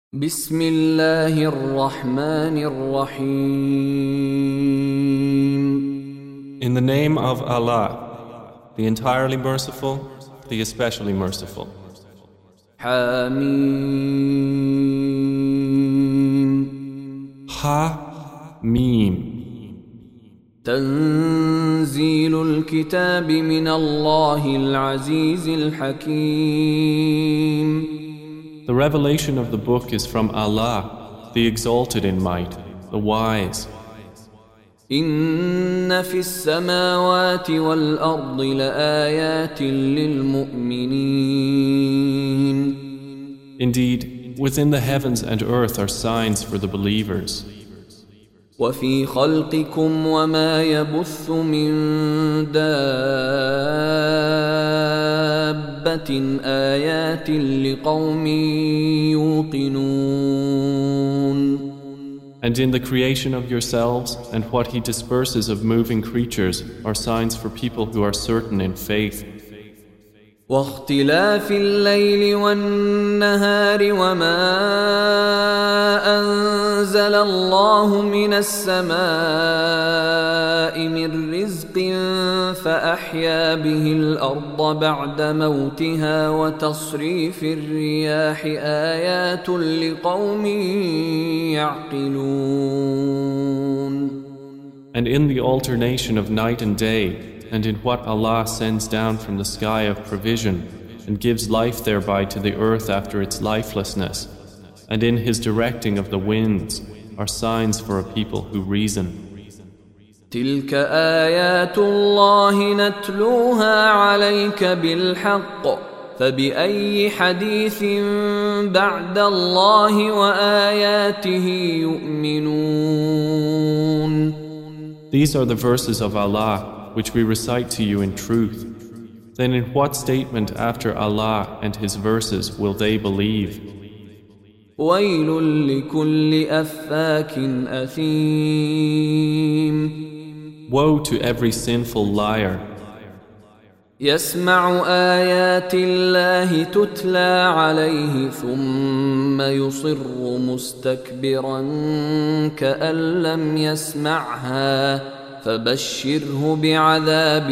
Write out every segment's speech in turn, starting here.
بسم الله الرحمن الرحيم. In the name of Allah, the entirely merciful, the especially merciful. حميم. Ha-Mim. تنزيل الكتاب من الله العزيز الحكيم. The revelation of the book is from Allah, the exalted in might, the wise. إن في السماوات والأرض لآيات للمؤمنين. Indeed, within the heavens and earth are signs for the believers. وفي خلقكم وما يبث من دابة آيات لقوم يوقنون. And in the creation of yourselves and what He disperses of moving creatures are signs for people who are certain in faith. واختلاف الليل والنهار وما أنزل الله من السماء من رزق فأحيا به الأرض بعد موتها وتصريف الرياح آيات لقوم يعقلون. And in the alternation of night and day, and in what Allah sends down from the sky of provision and gives life thereby to the earth after its lifelessness, and in His directing of the winds are signs for a people who reason. تلك آيات الله نتلوها عليك بالحق فبأي حديث بعد الله وآياته يؤمنون. These are the verses of Allah which we recite to you in truth. Then in what statement after Allah and His verses will they believe? ويل لكل أفاك أثيم. Woe to every sinful liar. يسمع آيات الله تتلى عليه ثم يصر مستكبرا كأن لم يسمعها فبشره بعذاب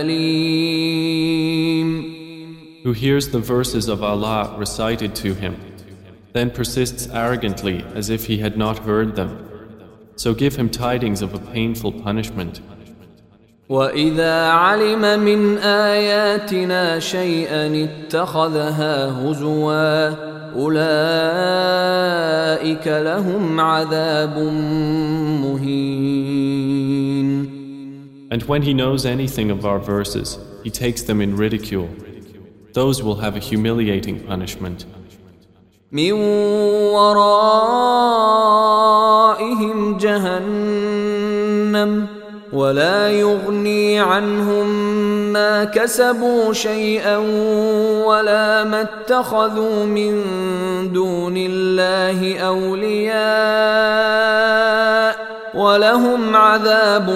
أليم. Who hears the verses of Allah recited to him, then persists arrogantly as if he had not heard them. So give him tidings of a painful punishment. وَإِذَا عَلِمَ مِنْ آيَاتِنَا شَيْئًا اتَّخَذَهَا هُزُوًا أُولَئِكَ لَهُمْ عَذَابٌ مُهِينٌ. And when he knows anything of our verses, he takes them in ridicule. Those will have a humiliating punishment. مِنْ وَرَائِهِمْ جَهَنَّمُ ولا يغني عنهم ما كسبوا شيئا ولا ما اتخذوا من دون الله أولياء ولهم عذاب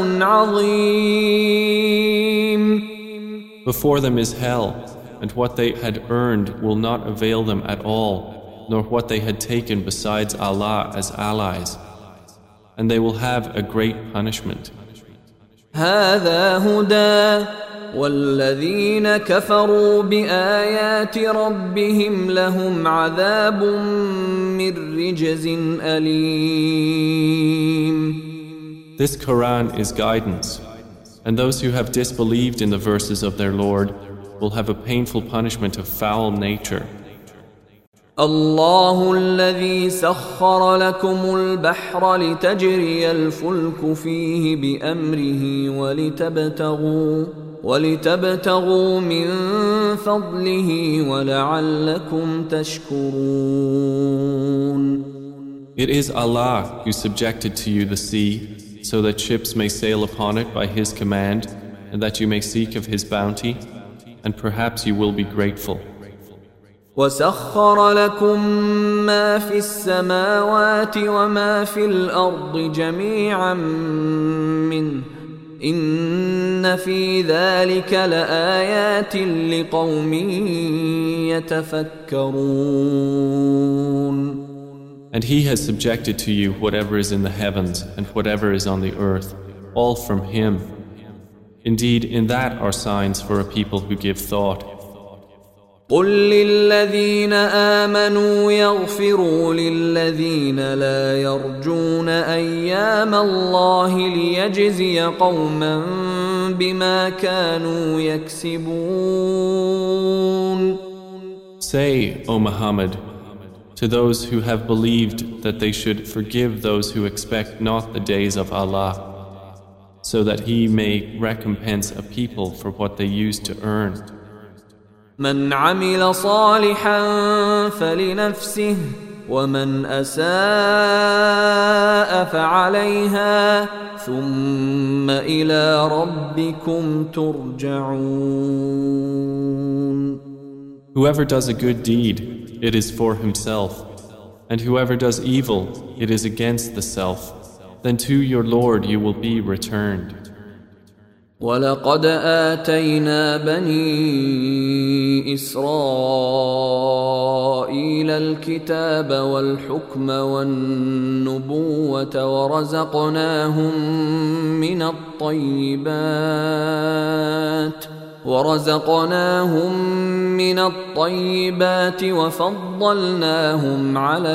عظيم. Before them is hell, and what they had earned will not avail them at all, nor what they had taken besides Allah as allies, and they will have a great punishment. هذا هدى والذين كفروا بآيات ربهم لهم عذاب من رجز أليم. This Quran is guidance, and those who have disbelieved in the verses of their Lord will have a painful punishment of foul nature. الله الذي سخر لكم البحر لتجري الفلك فيه بأمره ولتبتغوا من فضله ولعلكم تشكرون. It is Allah who subjected to you the sea so that ships may sail upon it by His command and that you may seek of His bounty, and perhaps you will be grateful. وسخر لكم ما في السماوات وما في الأرض جميعا منه إن في ذلك لآيات لقوم يتفكرون. And He has subjected to you whatever is in the heavens and whatever is on the earth, all from Him. Indeed, in that are signs for a people who give thought. قل للذين آمنوا يغفروا للذين لا يرجون أيام الله ليجزي قوما بما كانوا يكسبون. Say, O Muhammad, to those who have believed that they should forgive those who expect not the days of Allah, so that He may recompense a people for what they used to earn. من عمل صالحا فلنفسه ومن أساء فعليها ثم إلى ربكم ترجعون. Whoever does a good deed, it is for himself, and whoever does evil, it is against the self. Then to your Lord you will be returned. ولقد آتينا بني إسرائيل الكتاب والحكم والنبوة ورزقناهم من الطيبات وفضلناهم على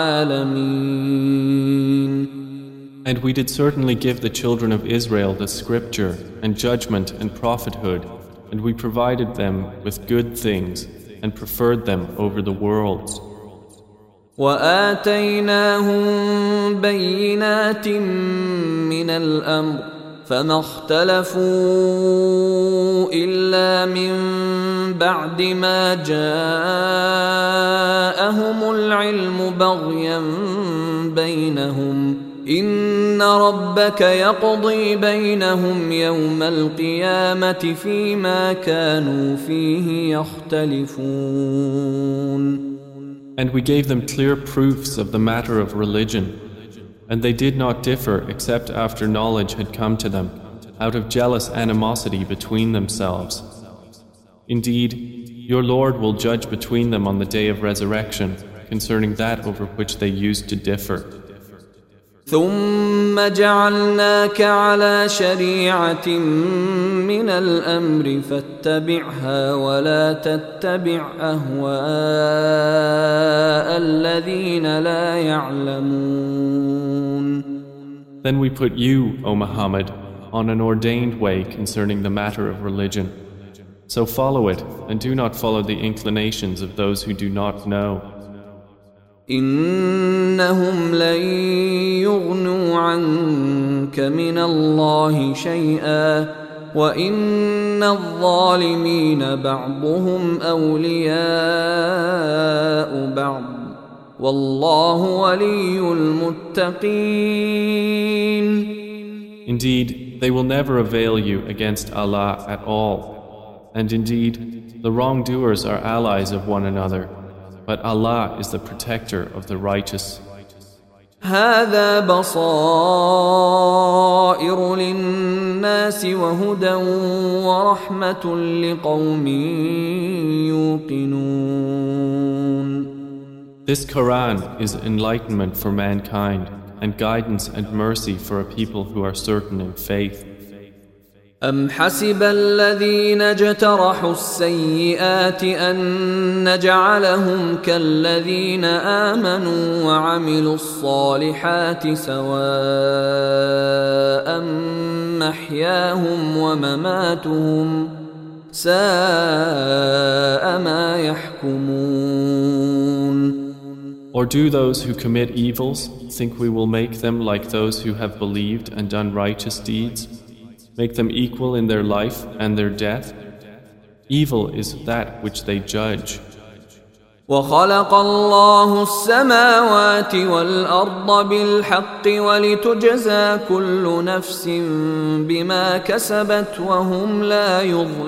العالمين. And we did certainly give the children of Israel the scripture and judgment and prophethood, and we provided them with good things and preferred them over the worlds. وآتيناهم بينات من الأمر فما اختلفوا إلا من بعد ما جاءهم العلم بغيا بينهم إن ربك يقضي بينهم يوم القيامة فيما كانوا فيه يختلفون. And we gave them clear proofs of the matter of religion, and they did not differ except after knowledge had come to them, out of jealous animosity between themselves. Indeed, your Lord will judge between them on the day of resurrection concerning that over which they used to differ. ثم جعلناك على شريعة من الأمر فاتبعها ولا تتبع أهواء الذين لا يعلمون. Then we put you, O Muhammad, on an ordained way concerning the matter of religion. So follow it and do not follow the inclinations of those who do not know. إنهم لن يغنوا عنك من الله شيئا وإن الظالمين بعضهم أولياء بعض والله ولي المتقين. Indeed, they will never avail you against Allah at all. And indeed, the wrongdoers are allies of one another. But Allah is the protector of the righteous. هذا بصائر للناس وهدى ورحمة لقوم يوقنون. This Quran is enlightenment for mankind and guidance and mercy for a people who are certain in faith. أم حسب الذين اجترحوا السيئات أن نجعلهم كالذين آمنوا وعملوا الصالحات سواء محياهم ومماتهم ساء ما يحكمون. Or do those who commit evils think we will make them like those who have believed and done righteous deeds? Make them equal in their life and their death? Evil is that which they judge. وخلق الله السماوات والأرض بالحق ولتجزى كل نفس بما كسبت وهم لا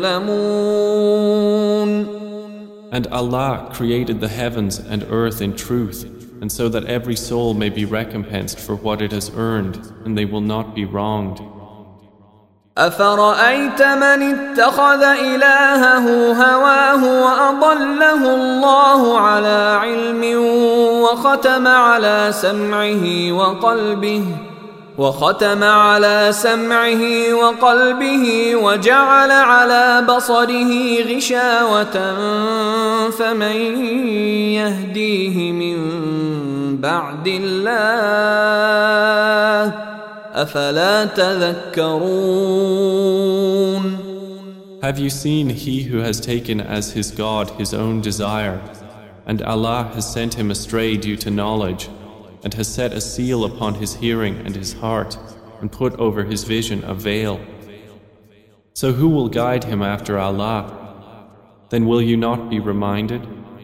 يظلمون. And Allah created the heavens and earth in truth, and so that every soul may be recompensed for what it has earned, and they will not be wronged. أفرأيت من اتخذ إلهه هواه وأضله الله على علم وختم على سمعه وقلبه وجعل على بصره غشاوة فمن يهديه من بعد الله أفلا تذكرون. Have you seen he who has taken as his God his own desire, and Allah has sent him astray due to knowledge, and has set a seal upon his hearing and his heart, and put over his vision a veil? So who will guide him after Allah? Then will you not be reminded?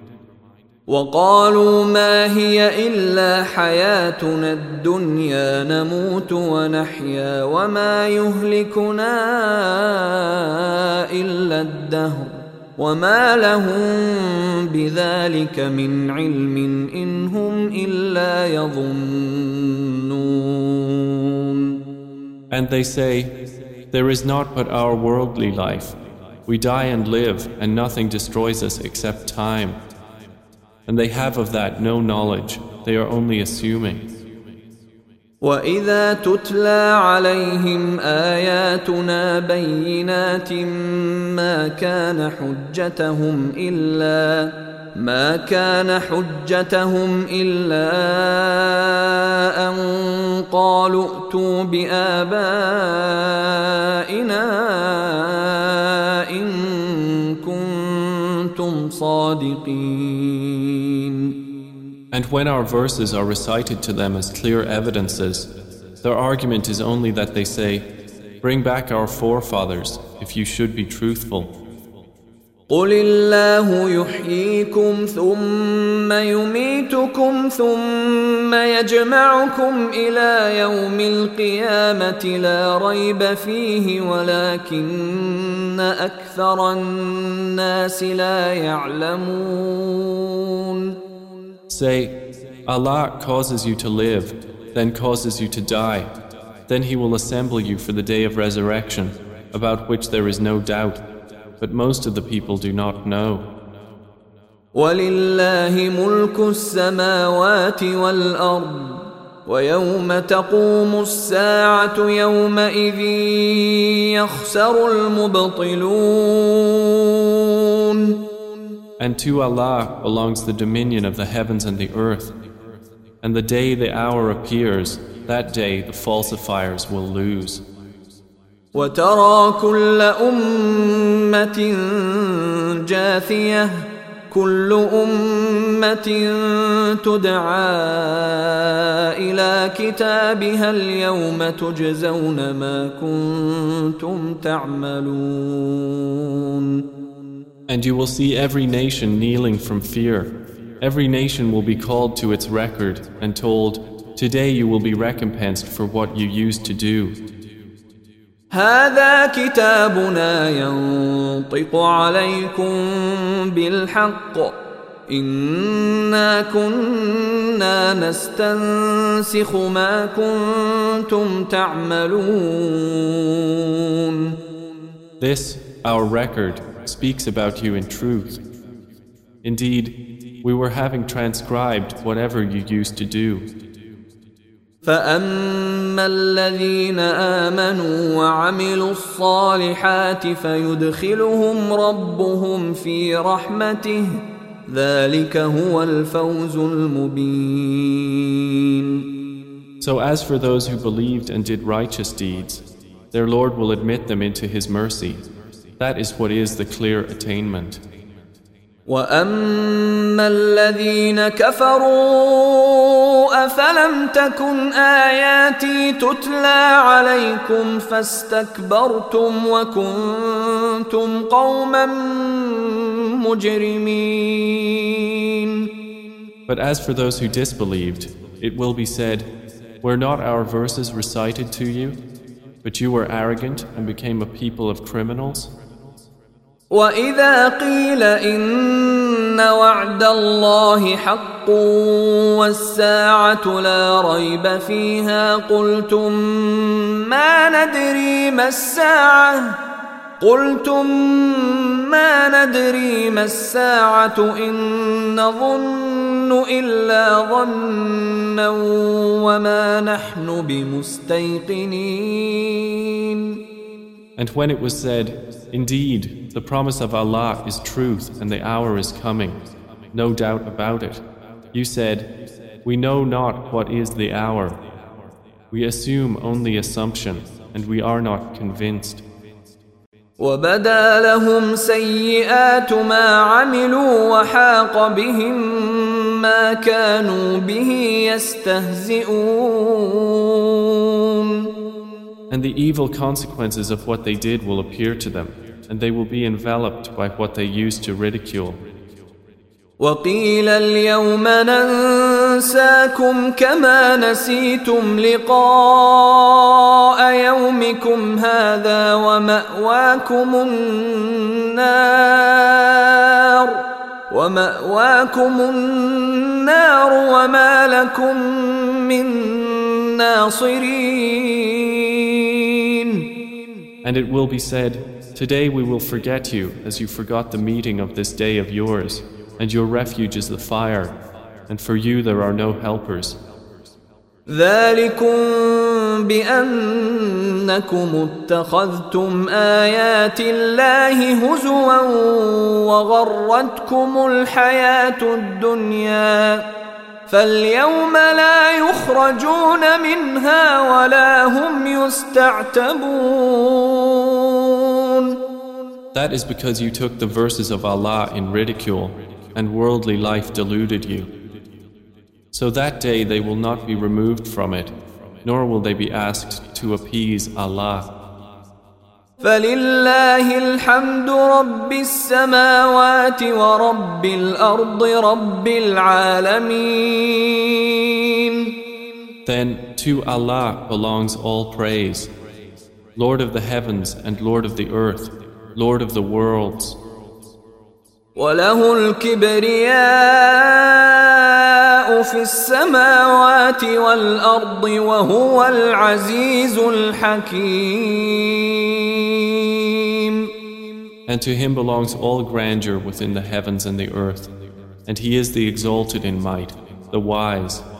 وقالوا ما هي إلا حياتنا الدنيا نموت ونحيا وما يهلكنا إلا الدهر وما لهم بذلك من علم إن هم إلا يظنون. And they say, there is not but our worldly life. We die and live, and nothing destroys us except time. And they have of that no knowledge, they are only assuming. وَإِذَا تُتْلَى عَلَيْهِمْ آيَاتُنَا بَيِّنَاتٍ ما كان حجتهم إلا أن قالوا ائتوا بآبائنا إن كنتم صادقين. And when our verses are recited to them as clear evidences, their argument is only that they say, bring back our forefathers if you should be truthful. قُلِ اللَّهُ يُحْيِيكُمْ ثُمَّ يُمِيتُكُمْ ثُمَّ يَجْمَعُكُمْ إِلَى يَوْمِ الْقِيَامَةِ لَا رَيْبَ فِيهِ وَلَكِنَّ أَكْثَرَ النَّاسِ لَا يَعْلَمُونَ. Say, Allah causes you to live, then causes you to die. Then He will assemble you for the day of resurrection, about which there is no doubt. But most of the people do not know. وَلِلَّهِ مُلْكُ السَّمَاوَاتِ وَالْأَرْضِ وَيَوْمَ تَقُومُ السَّاعَةُ يَوْمَئِذٍ يَخْسَرُ الْمُبْطِلُونَ. And to Allah belongs the dominion of the heavens and the earth. And the day the hour appears, that day the falsifiers will lose. وَتَرَى كُلَّ أُمَّةٍ جَاثِيَةً كُلُّ أُمَّةٍ تُدْعَى إِلَى كِتَابِهَا الْيَوْمَ تُجْزَوْنَ مَا كُنتُمْ تَعْمَلُونَ. And you will see every nation kneeling from fear. Every nation will be called to its record and told, today you will be recompensed for what you used to do. هذا كتابنا ينطق عليكم بالحق إنا كنا نستنسخ ما كنتم تعملون. This, our record, speaks about you in truth. Indeed, we were having transcribed whatever you used to do. فأما الذين آمنوا وعملوا الصالحات فيدخلهم ربهم في رحمته ذلك هو الفوز المبين. So as for those who believed and did righteous deeds, their Lord will admit them into His mercy. That is what is the clear attainment. وَأَمَّا الَّذِينَ كَفَرُوا أَفَلَمْ تَكُنْ آيَاتِي تُتْلَى عَلَيْكُمْ فَاسْتَكْبَرْتُمْ وَكُنْتُمْ قَوْمًا مُجْرِمِينَ. But as for those who disbelieved, it will be said, were not our verses recited to you? But you were arrogant and became a people of criminals? وَإِذَا قِيلَ إِنَّ وعد الله حق والساعة لا ريب فيها قلتم ما ندري ما الساعة إن نظن إلا ظنا وما نحن بمستيقنين. And when it was said, "Indeed, the promise of Allah is truth and the hour is coming, no doubt about it," you said, "We know not what is the hour. We assume only assumption and we are not convinced." وَبَدَا لَهُمْ سَيِّئَاتُ مَا عَمِلُوا وَحَاقَ بِهِمْ مَا كَانُوا بِهِ يَسْتَهْزِئُونَ. And the evil consequences of what they did will appear to them, and they will be enveloped by what they used to ridicule. وَقِيلَ الْيَوْمَ نَنْسَاكُمْ كَمَا نَسِيتُمْ لِقَاءَ يَوْمِكُمْ هَذَا وَمَأْوَاكُمُ النَّارُ وَمَا لَكُمْ مِنْ نَاصِرِينَ. And it will be said, "Today we will forget you as you forgot the meeting of this day of yours, and your refuge is the fire, and for you there are no helpers." ذَلِكُمْ بِأَنَّكُمُ اتَّخَذْتُمْ آيَاتِ اللَّهِ هُزُوًا وَغَرَّتْكُمُ الْحَيَاةُ الدُّنْيَا فَالْيَوْمَ لَا يُخْرَجُونَ مِنْهَا وَلَا هُمْ يُسْتَعْتَبُونَ. That is because you took the verses of Allah in ridicule, and worldly life deluded you. So that day they will not be removed from it, nor will they be asked to appease Allah. فَلِلَّهِ الْحَمْدُ رَبِّ السَّمَاوَاتِ وَرَبِّ الْأَرْضِ رَبِّ الْعَالَمِينَ. Then to Allah belongs all praise, Lord of the heavens and Lord of the earth, Lord of the worlds. وَلَهُ الْكِبْرِيَاءُ فِي السَّمَاوَاتِ وَالْأَرْضِ وَهُوَ الْعَزِيزُ الْحَكِيمُ. And to him belongs all grandeur within the heavens and the earth, and he is the exalted in might, the wise.